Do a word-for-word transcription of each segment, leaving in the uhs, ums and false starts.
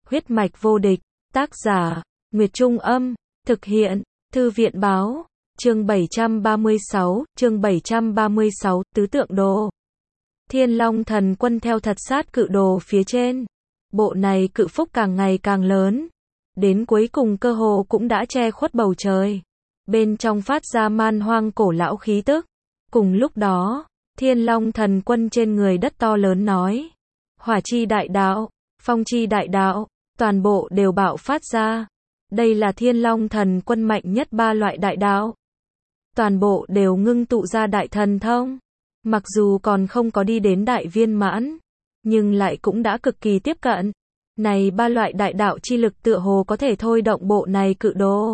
Huyết mạch vô địch, tác giả, Nguyệt Trung Âm, thực hiện, Thư viện Báo, chương bảy trăm ba mươi sáu, chương bảy trăm ba mươi sáu, tứ tượng đồ. Thiên Long Thần Quân theo thật sát cự đồ phía trên. Bộ này cự phúc càng ngày càng lớn. Đến cuối cùng cơ hồ cũng đã che khuất bầu trời. Bên trong phát ra man hoang cổ lão khí tức. Cùng lúc đó, Thiên Long Thần Quân trên người đất to lớn nói. Hỏa chi đại đạo, phong chi đại đạo, toàn bộ đều bạo phát ra. Đây là Thiên Long Thần Quân mạnh nhất ba loại đại đạo. Toàn bộ đều ngưng tụ ra đại thần thông. Mặc dù còn không có đi đến đại viên mãn, nhưng lại cũng đã cực kỳ tiếp cận. Này ba loại đại đạo chi lực tựa hồ có thể thôi động bộ này cự đồ.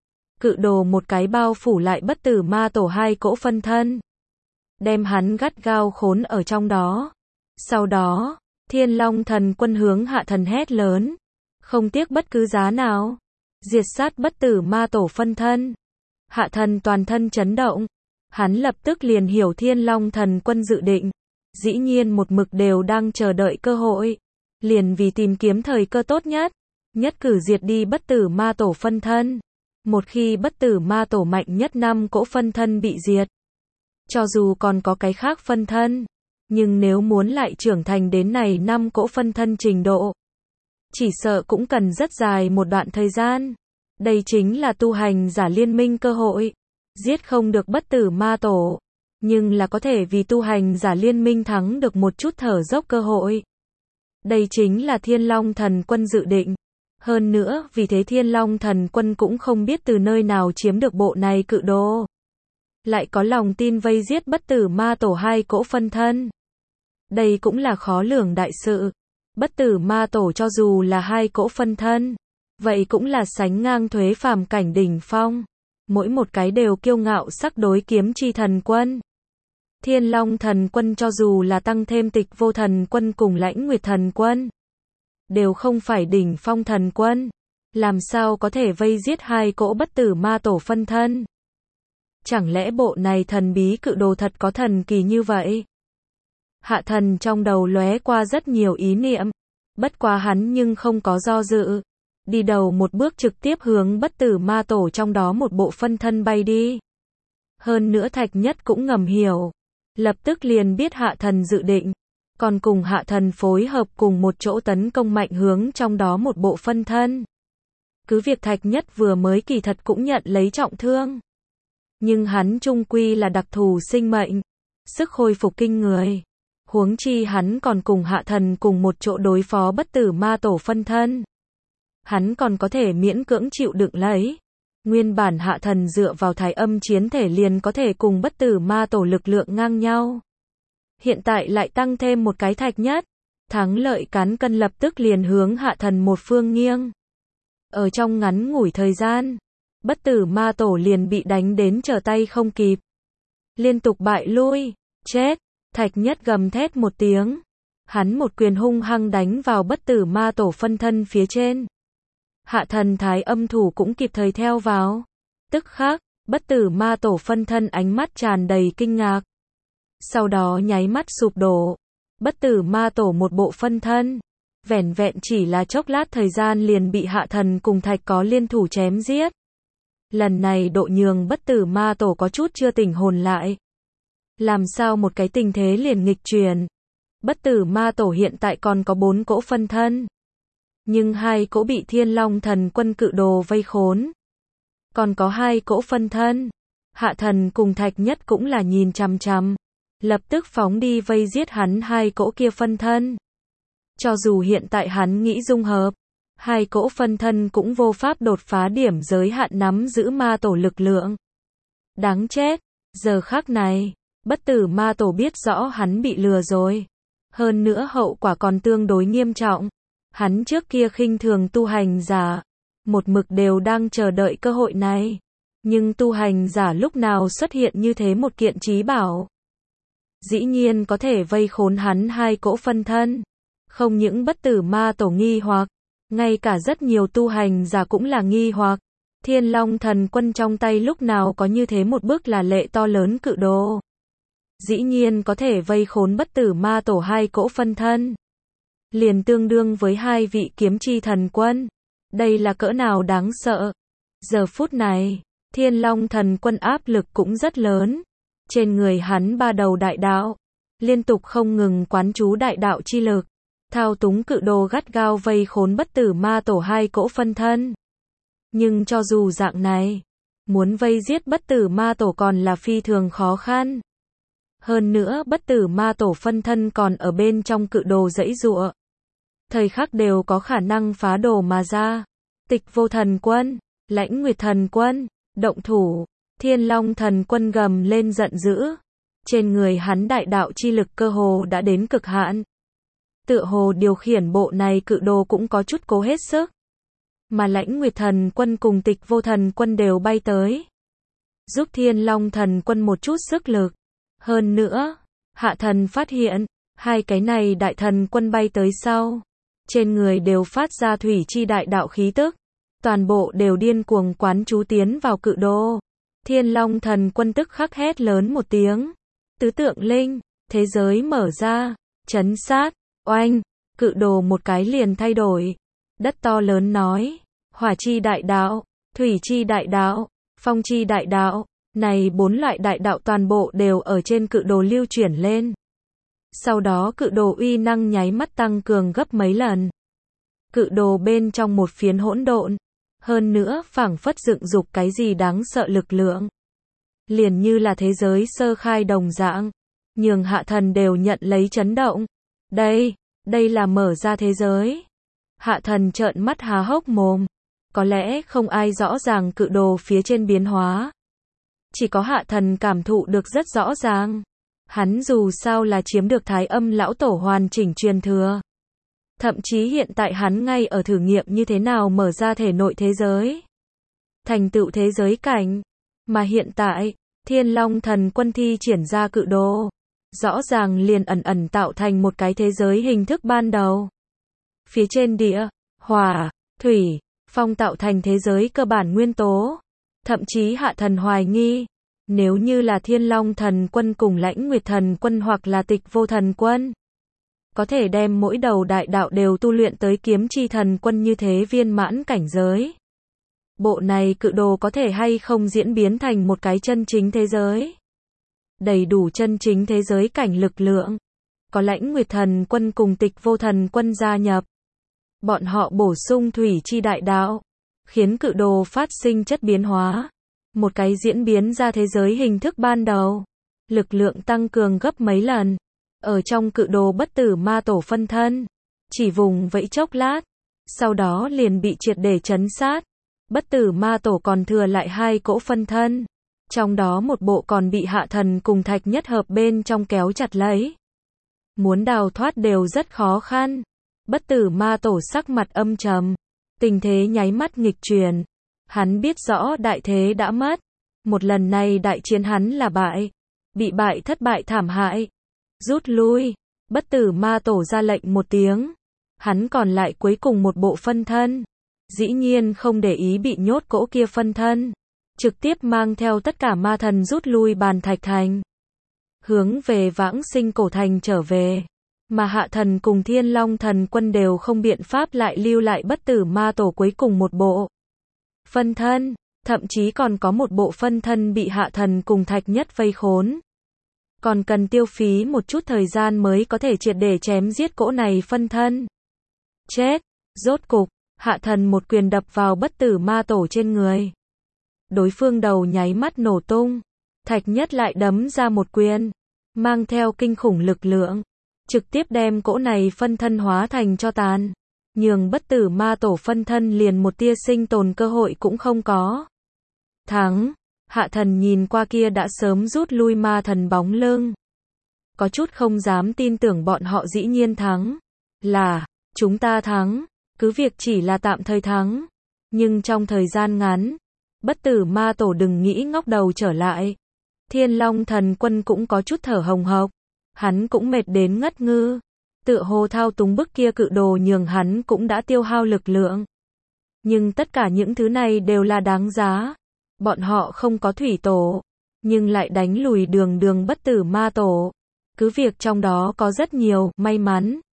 Cự đồ một cái bao phủ lại bất tử ma tổ hai cỗ phân thân. Đem hắn gắt gao khốn ở trong đó. Sau đó, Thiên Long Thần Quân hướng hạ thần hét lớn. Không tiếc bất cứ giá nào. Diệt sát bất tử ma tổ phân thân. Hạ thần toàn thân chấn động. Hắn lập tức liền hiểu Thiên Long Thần Quân dự định. Dĩ nhiên một mực đều đang chờ đợi cơ hội. Liền vì tìm kiếm thời cơ tốt nhất. Nhất cử diệt đi bất tử ma tổ phân thân. Một khi bất tử ma tổ mạnh nhất năm cỗ phân thân bị diệt. Cho dù còn có cái khác phân thân. Nhưng nếu muốn lại trưởng thành đến này năm cỗ phân thân trình độ. Chỉ sợ cũng cần rất dài một đoạn thời gian. Đây chính là tu hành giả liên minh cơ hội. Giết không được bất tử ma tổ. Nhưng là có thể vì tu hành giả liên minh thắng được một chút thở dốc cơ hội. Đây chính là Thiên Long Thần Quân dự định. Hơn nữa, vì thế Thiên Long Thần Quân cũng không biết từ nơi nào chiếm được bộ này cự đồ. Lại có lòng tin vây giết bất tử ma tổ hai cỗ phân thân. Đây cũng là khó lường đại sự. Bất tử ma tổ cho dù là hai cỗ phân thân. Vậy cũng là sánh ngang thuế phàm cảnh đỉnh phong. Mỗi một cái đều kiêu ngạo sắc đối kiếm chi thần quân. Thiên Long Thần Quân cho dù là tăng thêm Tịch Vô Thần Quân cùng Lãnh Nguyệt Thần Quân. Đều không phải đỉnh phong thần quân. Làm sao có thể vây giết hai cỗ bất tử ma tổ phân thân. Chẳng lẽ bộ này thần bí cự đồ thật có thần kỳ như vậy? Hạ thần trong đầu lóe qua rất nhiều ý niệm. Bất quá hắn nhưng không có do dự. Đi đầu một bước trực tiếp hướng bất tử ma tổ trong đó một bộ phân thân bay đi. Hơn nữa Thạch Nhất cũng ngầm hiểu. Lập tức liền biết hạ thần dự định. Còn cùng hạ thần phối hợp cùng một chỗ tấn công mạnh hướng trong đó một bộ phân thân. Cứ việc Thạch Nhất vừa mới kỳ thật cũng nhận lấy trọng thương. Nhưng hắn chung quy là đặc thù sinh mệnh. Sức hồi phục kinh người. Huống chi hắn còn cùng hạ thần cùng một chỗ đối phó bất tử ma tổ phân thân. Hắn còn có thể miễn cưỡng chịu đựng lấy. Nguyên bản hạ thần dựa vào thái âm chiến thể liền có thể cùng bất tử ma tổ lực lượng ngang nhau. Hiện tại lại tăng thêm một cái Thạch Nhất. Thắng lợi cán cân lập tức liền hướng hạ thần một phương nghiêng. Ở trong ngắn ngủi thời gian, bất tử ma tổ liền bị đánh đến trở tay không kịp. Liên tục bại lui, chết, Thạch Nhất gầm thét một tiếng. Hắn một quyền hung hăng đánh vào bất tử ma tổ phân thân phía trên. Hạ thần thái âm thủ cũng kịp thời theo vào. Tức khắc, bất tử ma tổ phân thân ánh mắt tràn đầy kinh ngạc. Sau đó nháy mắt sụp đổ. Bất tử ma tổ một bộ phân thân. Vẻn vẹn chỉ là chốc lát thời gian liền bị hạ thần cùng Thạch có liên thủ chém giết. Lần này độ nhường bất tử ma tổ có chút chưa tỉnh hồn lại. Làm sao một cái tình thế liền nghịch chuyển. Bất tử ma tổ hiện tại còn có bốn cỗ phân thân. Nhưng hai cỗ bị Thiên Long Thần Quân cự đồ vây khốn. Còn có hai cỗ phân thân. Hạ thần cùng Thạch Nhất cũng là nhìn chằm chằm. Lập tức phóng đi vây giết hắn hai cỗ kia phân thân. Cho dù hiện tại hắn nghĩ dung hợp. Hai cỗ phân thân cũng vô pháp đột phá điểm giới hạn nắm giữ ma tổ lực lượng. Đáng chết. Giờ khắc này. Bất tử ma tổ biết rõ hắn bị lừa rồi. Hơn nữa hậu quả còn tương đối nghiêm trọng. Hắn trước kia khinh thường tu hành giả. Một mực đều đang chờ đợi cơ hội này. Nhưng tu hành giả lúc nào xuất hiện như thế một kiện trí bảo. Dĩ nhiên có thể vây khốn hắn hai cỗ phân thân. Không những bất tử ma tổ nghi hoặc. Ngay cả rất nhiều tu hành giả cũng là nghi hoặc. Thiên Long Thần Quân trong tay lúc nào có như thế một bức là lệ to lớn cự đồ. Dĩ nhiên có thể vây khốn bất tử ma tổ hai cỗ phân thân. liền tương đương với hai vị kiếm chi thần quân. Đây là cỡ nào đáng sợ. Giờ phút này, Thiên Long thần quân áp lực cũng rất lớn. Trên người hắn ba đầu đại đạo, liên tục không ngừng quán chú đại đạo chi lực, thao túng cự đồ gắt gao vây khốn bất tử ma tổ hai cỗ phân thân. Nhưng cho dù dạng này, muốn vây giết bất tử ma tổ còn là phi thường khó khăn. Hơn nữa bất tử ma tổ phân thân còn ở bên trong cự đồ giãy giụa. Thời khắc đều có khả năng phá đồ mà ra. Tịch Vô Thần Quân, Lãnh Nguyệt Thần Quân, động thủ. Thiên Long thần quân gầm lên giận dữ. Trên người hắn đại đạo chi lực cơ hồ đã đến cực hạn. Tựa hồ điều khiển bộ này cự đồ cũng có chút cố hết sức. Mà Lãnh Nguyệt thần quân cùng Tịch Vô Thần Quân đều bay tới, giúp Thiên Long thần quân một chút sức lực. Hơn nữa, Hạ Thần phát hiện, hai cái này đại thần quân bay tới sau, trên người đều phát ra thủy chi đại đạo khí tức, toàn bộ đều điên cuồng quán chú tiến vào cự đồ. Thiên Long thần quân tức khắc hét lớn một tiếng, tứ tượng linh, thế giới mở ra, chấn sát, oanh, cự đồ một cái liền thay đổi. Đất to lớn nói, hỏa chi đại đạo, thủy chi đại đạo, phong chi đại đạo, này bốn loại đại đạo toàn bộ đều ở trên cự đồ lưu chuyển lên. Sau đó cự đồ uy năng nháy mắt tăng cường gấp mấy lần. Cự đồ bên trong một phiến hỗn độn, hơn nữa phảng phất dựng dục cái gì đáng sợ lực lượng. Liền như là thế giới sơ khai đồng dạng, nhường Hạ Thần đều nhận lấy chấn động. Đây, đây là mở ra thế giới. Hạ Thần trợn mắt há hốc mồm. Có lẽ không ai rõ ràng cự đồ phía trên biến hóa. Chỉ có Hạ Thần cảm thụ được rất rõ ràng. Hắn dù sao là chiếm được Thái Âm lão tổ hoàn chỉnh truyền thừa. Thậm chí hiện tại hắn ngay ở thử nghiệm như thế nào mở ra thể nội thế giới, thành tựu thế giới cảnh. Mà hiện tại, Thiên Long thần quân thi triển ra cự đồ, rõ ràng liền ẩn ẩn tạo thành một cái thế giới hình thức ban đầu. Phía trên địa, hỏa, thủy, phong tạo thành thế giới cơ bản nguyên tố. Thậm chí Hạ Thần hoài nghi, nếu như là Thiên Long thần quân cùng Lãnh Nguyệt thần quân hoặc là Tịch Vô thần quân, có thể đem mỗi đầu đại đạo đều tu luyện tới kiếm chi thần quân như thế viên mãn cảnh giới. Bộ này cự đồ có thể hay không diễn biến thành một cái chân chính thế giới, đầy đủ chân chính thế giới cảnh lực lượng. Có Lãnh Nguyệt thần quân cùng Tịch Vô thần quân gia nhập, bọn họ bổ sung thủy chi đại đạo, khiến cự đồ phát sinh chất biến hóa, một cái diễn biến ra thế giới hình thức ban đầu, lực lượng tăng cường gấp mấy lần. Ở trong cự đồ bất tử ma tổ phân thân, chỉ vùng vẫy chốc lát, sau đó liền bị triệt để chấn sát. Bất tử ma tổ còn thừa lại hai cỗ phân thân, trong đó một bộ còn bị Hạ Thần cùng Thạch Nhất Hợp bên trong kéo chặt lấy. Muốn đào thoát đều rất khó khăn. Bất tử ma tổ sắc mặt âm trầm, tình thế nháy mắt nghịch chuyển. Hắn biết rõ đại thế đã mất, một lần này đại chiến hắn là bại, bị bại thất bại thảm hại. Rút lui, bất tử ma tổ ra lệnh một tiếng. Hắn còn lại cuối cùng một bộ phân thân, dĩ nhiên không để ý bị nhốt cỗ kia phân thân, trực tiếp mang theo tất cả ma thần rút lui Bàn Thạch Thành, hướng về Vãng Sinh Cổ Thành trở về. Mà Hạ Thần cùng Thiên Long thần quân đều không biện pháp lại lưu lại bất tử ma tổ cuối cùng một bộ phân thân, thậm chí còn có một bộ phân thân bị Hạ Thần cùng Thạch Nhất vây khốn. Còn cần tiêu phí một chút thời gian mới có thể triệt để chém giết cỗ này phân thân. Chết, rốt cục, Hạ Thần một quyền đập vào bất tử ma tổ trên người. Đối phương đầu nháy mắt nổ tung, Thạch Nhất lại đấm ra một quyền, mang theo kinh khủng lực lượng, trực tiếp đem cỗ này phân thân hóa thành tro tàn, nhường bất tử ma tổ phân thân liền một tia sinh tồn cơ hội cũng không có. Thắng. Hạ Thần nhìn qua kia đã sớm rút lui ma thần bóng lưng, có chút không dám tin tưởng bọn họ dĩ nhiên thắng. Là, chúng ta thắng, cứ việc chỉ là tạm thời thắng, nhưng trong thời gian ngắn, bất tử ma tổ đừng nghĩ ngóc đầu trở lại. Thiên Long thần quân cũng có chút thở hồng hộc, hắn cũng mệt đến ngất ngư, tựa hồ thao túng bức kia cự đồ nhường hắn cũng đã tiêu hao lực lượng. Nhưng tất cả những thứ này đều là đáng giá. Bọn họ không có thủy tổ, nhưng lại đánh lùi đường đường bất tử ma tổ. Cứ việc trong đó có rất nhiều may mắn.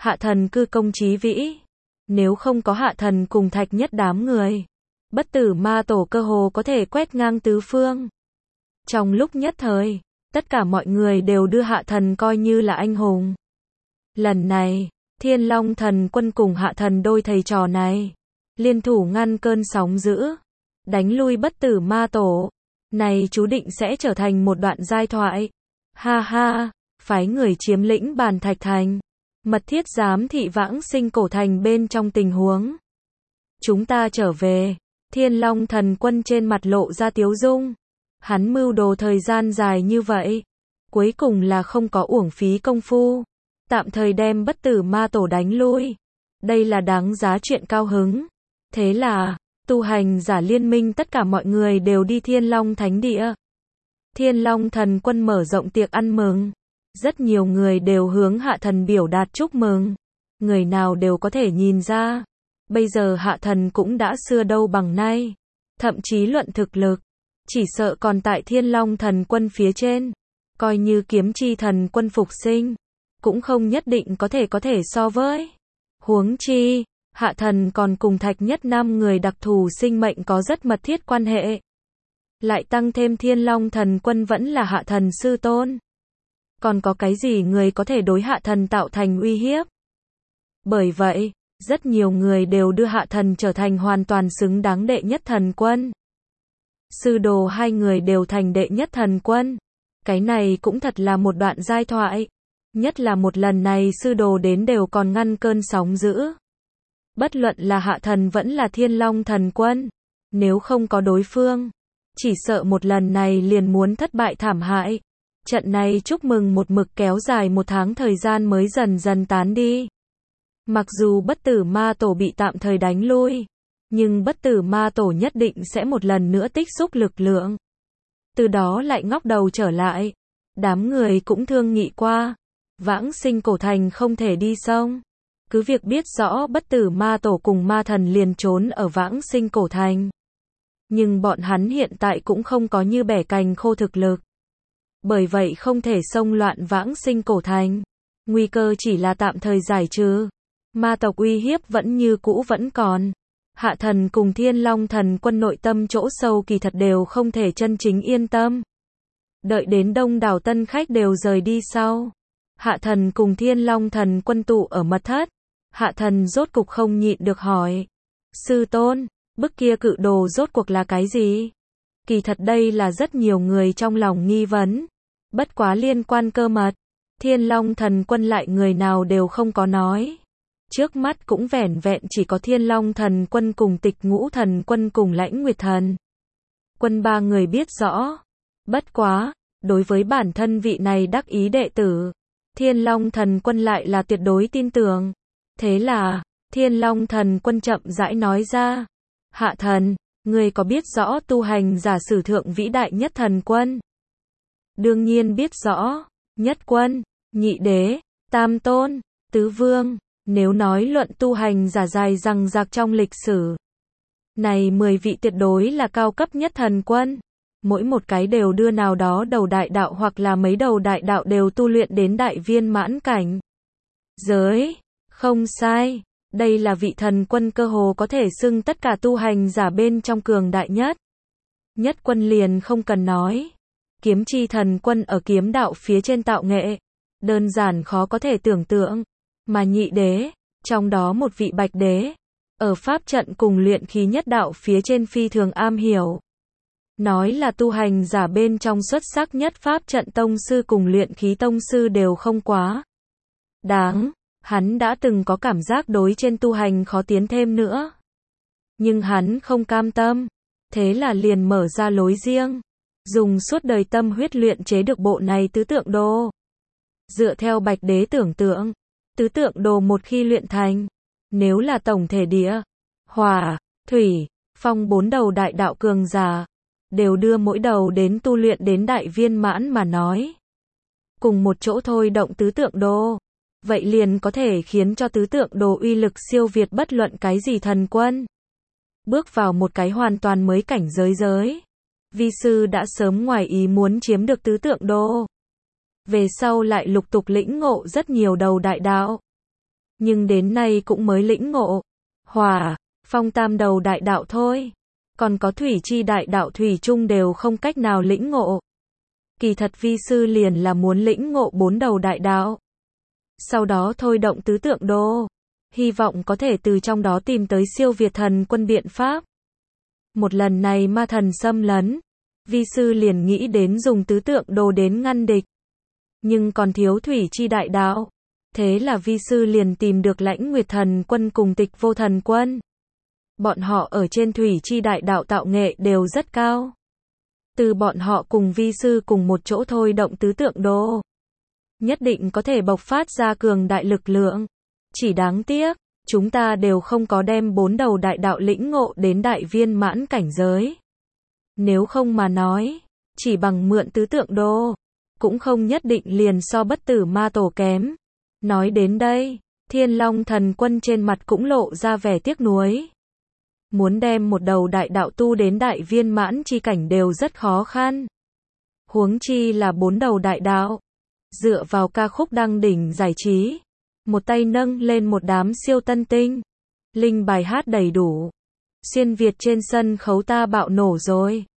Hạ thần cư công chí vĩ. Nếu không có hạ thần cùng thạch nhất đám người, bất tử ma tổ cơ hồ có thể quét ngang tứ phương. Trong lúc nhất thời, tất cả mọi người đều đưa hạ thần coi như là anh hùng. Lần này, Thiên Long thần quân cùng hạ thần đôi thầy trò này, liên thủ ngăn cơn sóng dữ, đánh lui bất tử ma tổ. Này chú định sẽ trở thành một đoạn giai thoại. Ha ha, phái người chiếm lĩnh Bàn Thạch Thành, mật thiết giám thị Vãng Sinh Cổ Thành bên trong tình huống. Chúng ta trở về, Thiên Long thần quân trên mặt lộ ra tiếu dung. Hắn mưu đồ thời gian dài như vậy, cuối cùng là không có uổng phí công phu, tạm thời đem bất tử ma tổ đánh lui. Đây là đáng giá chuyện cao hứng. Thế là, tu hành giả liên minh tất cả mọi người đều đi Thiên Long Thánh Địa. Thiên Long thần quân mở rộng tiệc ăn mừng. Rất nhiều người đều hướng hạ thần biểu đạt chúc mừng. Người nào đều có thể nhìn ra. Bây giờ hạ thần cũng đã xưa đâu bằng nay. Thậm chí luận thực lực, chỉ sợ còn tại Thiên Long thần quân phía trên. Coi như kiếm chi thần quân phục sinh, cũng không nhất định có thể có thể so với. Huống chi, hạ thần còn cùng thạch nhất năm người đặc thù sinh mệnh có rất mật thiết quan hệ. Lại tăng thêm Thiên Long thần quân vẫn là hạ thần sư tôn. Còn có cái gì người có thể đối hạ thần tạo thành uy hiếp? Bởi vậy, rất nhiều người đều đưa hạ thần trở thành hoàn toàn xứng đáng đệ nhất thần quân. Sư đồ hai người đều thành đệ nhất thần quân. Cái này cũng thật là một đoạn giai thoại. Nhất là một lần này sư đồ đến đều còn ngăn cơn sóng dữ. Bất luận là hạ thần vẫn là Thiên Long thần quân. Nếu không có đối phương, chỉ sợ một lần này liền muốn thất bại thảm hại. Trận này chúc mừng một mực kéo dài một tháng thời gian mới dần dần tán đi. Mặc dù bất tử ma tổ bị tạm thời đánh lui, nhưng bất tử ma tổ nhất định sẽ một lần nữa tích xúc lực lượng. Từ đó lại ngóc đầu trở lại. Đám người cũng thương nghị qua. Vãng Sinh Cổ Thành không thể đi xong. Cứ việc biết rõ bất tử ma tổ cùng ma thần liền trốn ở Vãng Sinh Cổ Thành. Nhưng bọn hắn hiện tại cũng không có như bẻ cành khô thực lực. Bởi vậy không thể xông loạn Vãng Sinh Cổ Thành. Nguy cơ chỉ là tạm thời giải trừ. Ma tộc uy hiếp vẫn như cũ vẫn còn. Hạ thần cùng Thiên Long thần quân nội tâm chỗ sâu kỳ thật đều không thể chân chính yên tâm. Đợi đến đông đảo tân khách đều rời đi sau. Hạ thần cùng Thiên Long thần quân tụ ở mật thất. Hạ thần rốt cục không nhịn được hỏi. Sư tôn, bức kia cự đồ rốt cuộc là cái gì? Kỳ thật đây là rất nhiều người trong lòng nghi vấn. Bất quá liên quan cơ mật. Thiên Long thần quân lại người nào đều không có nói. Trước mắt cũng vẻn vẹn chỉ có Thiên Long thần quân cùng Tịch Ngũ thần quân cùng Lãnh Nguyệt thần quân ba người biết rõ. Bất quá, đối với bản thân vị này đắc ý đệ tử, Thiên Long thần quân lại là tuyệt đối tin tưởng. Thế là, Thiên Long thần quân chậm rãi nói ra. Hạ thần, người có biết rõ tu hành giả sử thượng vĩ đại nhất thần quân? Đương nhiên biết rõ. Nhất quân, nhị đế, tam tôn, tứ vương. Nếu nói luận tu hành giả dài rằng rạc trong lịch sử, này mười vị tuyệt đối là cao cấp nhất thần quân. Mỗi một cái đều đưa nào đó đầu đại đạo hoặc là mấy đầu đại đạo đều tu luyện đến đại viên mãn cảnh giới. Không sai, đây là vị thần quân cơ hồ có thể xưng tất cả tu hành giả bên trong cường đại nhất. Nhất quân liền không cần nói. Kiếm chi thần quân ở kiếm đạo phía trên tạo nghệ, đơn giản khó có thể tưởng tượng. Mà nhị đế, trong đó một vị bạch đế, ở pháp trận cùng luyện khí nhất đạo phía trên phi thường am hiểu. Nói là tu hành giả bên trong xuất sắc nhất pháp trận tông sư cùng luyện khí tông sư đều không quá đáng. Hắn đã từng có cảm giác đối trên tu hành khó tiến thêm nữa. Nhưng hắn không cam tâm. Thế là liền mở ra lối riêng. Dùng suốt đời tâm huyết luyện chế được bộ này tứ tượng đồ. Dựa theo bạch đế tưởng tượng, tứ tượng đồ một khi luyện thành, nếu là tổng thể địa, hỏa, thủy, phong bốn đầu đại đạo cường giả, đều đưa mỗi đầu đến tu luyện đến đại viên mãn mà nói. Cùng một chỗ thôi động tứ tượng đồ, vậy liền có thể khiến cho tứ tượng đồ uy lực siêu việt bất luận cái gì thần quân. Bước vào một cái hoàn toàn mới cảnh giới giới. Vi sư đã sớm ngoài ý muốn chiếm được tứ tượng đồ. Về sau lại lục tục lĩnh ngộ rất nhiều đầu đại đạo. nhưng đến nay cũng mới lĩnh ngộ. Hỏa, phong tam đầu đại đạo thôi. Còn có thủy chi đại đạo thủy chung đều không cách nào lĩnh ngộ. Kỳ thật vi sư liền là muốn lĩnh ngộ bốn đầu đại đạo. Sau đó thôi động tứ tượng đô. Hy vọng có thể từ trong đó tìm tới siêu việt thần quân biện pháp. Một lần này ma thần xâm lấn, vi sư liền nghĩ đến dùng tứ tượng đồ đến ngăn địch. Nhưng còn thiếu thủy chi đại đạo. Thế là vi sư liền tìm được Lãnh Nguyệt thần quân cùng Tịch Vô thần quân. Bọn họ ở trên thủy chi đại đạo tạo nghệ đều rất cao. Từ bọn họ cùng vi sư cùng một chỗ thôi động tứ tượng đồ, nhất định có thể bộc phát ra cường đại lực lượng. Chỉ đáng tiếc, chúng ta đều không có đem bốn đầu đại đạo lĩnh ngộ đến đại viên mãn cảnh giới. Nếu không mà nói, chỉ bằng mượn tứ tượng đồ, cũng không nhất định liền so bất tử ma tổ kém. Nói đến đây, Thiên Long thần quân trên mặt cũng lộ ra vẻ tiếc nuối. Muốn đem một đầu đại đạo tu đến đại viên mãn chi cảnh đều rất khó khăn. Huống chi là bốn đầu đại đạo. Dựa vào ca khúc đăng đỉnh giải trí, một tay nâng lên một đám siêu tân tinh. Linh bài hát đầy đủ. Xuyên Việt trên sân khấu ta bạo nổ rồi.